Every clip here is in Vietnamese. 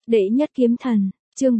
Đệ nhất kiếm thần, chương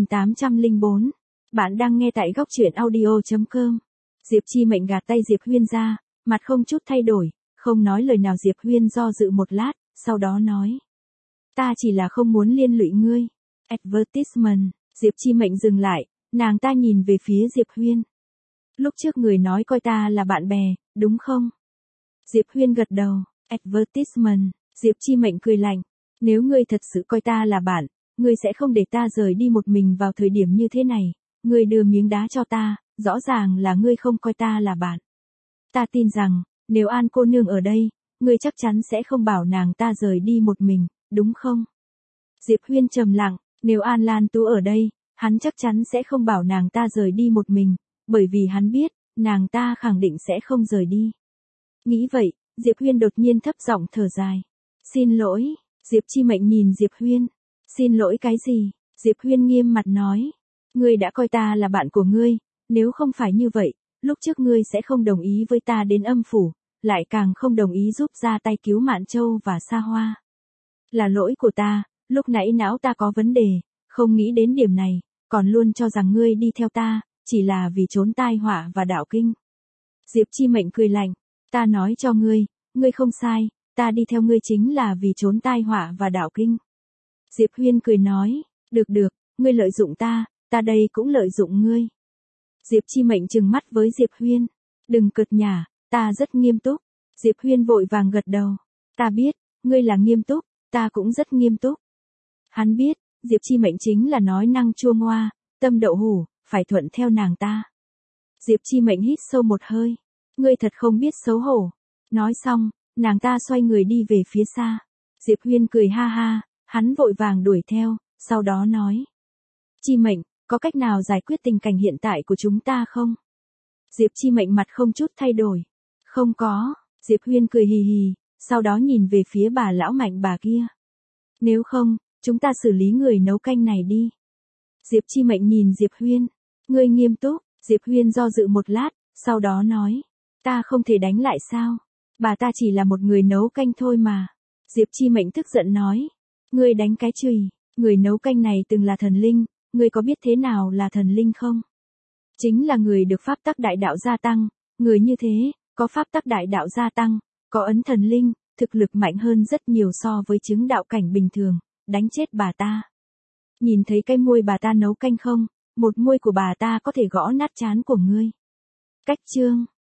4804. Bạn đang nghe tại góc truyện audio.com. Diệp Chi Mệnh gạt tay Diệp Huyên ra, mặt không chút thay đổi, không nói lời nào. Diệp Huyên do dự một lát, sau đó nói. Ta chỉ là không muốn liên lụy ngươi. Advertisement, Diệp Chi Mệnh dừng lại, nàng ta nhìn về phía Diệp Huyên. Lúc trước người nói coi ta là bạn bè, đúng không? Diệp Huyên gật đầu. Advertisement, Diệp Chi Mệnh cười lạnh. Nếu ngươi thật sự coi ta là bạn, ngươi sẽ không để ta rời đi một mình vào thời điểm như thế này. Ngươi đưa miếng đá cho ta, rõ ràng là ngươi không coi ta là bạn. Ta tin rằng, nếu An cô nương ở đây, ngươi chắc chắn sẽ không bảo nàng ta rời đi một mình, đúng không? Diệp Huyên trầm lặng, nếu An Lan Tú ở đây, hắn chắc chắn sẽ không bảo nàng ta rời đi một mình, bởi vì hắn biết, nàng ta khẳng định sẽ không rời đi. Nghĩ vậy, Diệp Huyên đột nhiên thấp giọng thở dài. Xin lỗi, Diệp Chi Mệnh nhìn Diệp Huyên. Xin lỗi cái gì? Diệp Huyên nghiêm mặt nói. Ngươi đã coi ta là bạn của ngươi, nếu không phải như vậy, lúc trước ngươi sẽ không đồng ý với ta đến âm phủ, lại càng không đồng ý giúp ra tay cứu Mạn Châu và Sa Hoa. Là lỗi của ta, lúc nãy não ta có vấn đề, không nghĩ đến điểm này, còn luôn cho rằng ngươi đi theo ta, chỉ là vì trốn tai họa và đạo kinh. Diệp Chi Mệnh cười lạnh, ta nói cho ngươi, ngươi không sai, ta đi theo ngươi chính là vì trốn tai họa và đạo kinh. Diệp Huyên cười nói, được, ngươi lợi dụng ta đây cũng lợi dụng ngươi. Diệp Chi Mệnh trừng mắt với Diệp Huyên, đừng cợt nhả, ta rất nghiêm túc. Diệp Huyên vội vàng gật đầu, ta biết, ngươi là nghiêm túc, ta cũng rất nghiêm túc. Hắn biết, Diệp Chi Mệnh chính là nói năng chua ngoa, tâm đậu hủ, phải thuận theo nàng ta. Diệp Chi Mệnh hít sâu một hơi, ngươi thật không biết xấu hổ. Nói xong, nàng ta xoay người đi về phía xa. Diệp Huyên cười ha ha, hắn vội vàng đuổi theo, sau đó nói. Chi Mệnh, có cách nào giải quyết tình cảnh hiện tại của chúng ta không? Diệp Chi Mệnh mặt không chút thay đổi. Không có, Diệp Huyên cười hì hì, sau đó nhìn về phía bà lão Mạnh bà kia. Nếu không, chúng ta xử lý người nấu canh này đi. Diệp Chi Mệnh nhìn Diệp Huyên. Ngươi nghiêm túc, Diệp Huyên do dự một lát, sau đó nói. Ta không thể đánh lại sao? Bà ta chỉ là một người nấu canh thôi mà. Diệp Chi Mệnh tức giận nói. Ngươi đánh cái chùy, người nấu canh này từng là thần linh, ngươi có biết thế nào là thần linh không? Chính là người được pháp tắc đại đạo gia tăng, người như thế, có pháp tắc đại đạo gia tăng, có ấn thần linh, thực lực mạnh hơn rất nhiều so với chứng đạo cảnh bình thường, đánh chết bà ta. Nhìn thấy cái môi bà ta nấu canh không? Một môi của bà ta có thể gõ nát trán của ngươi. Cách chương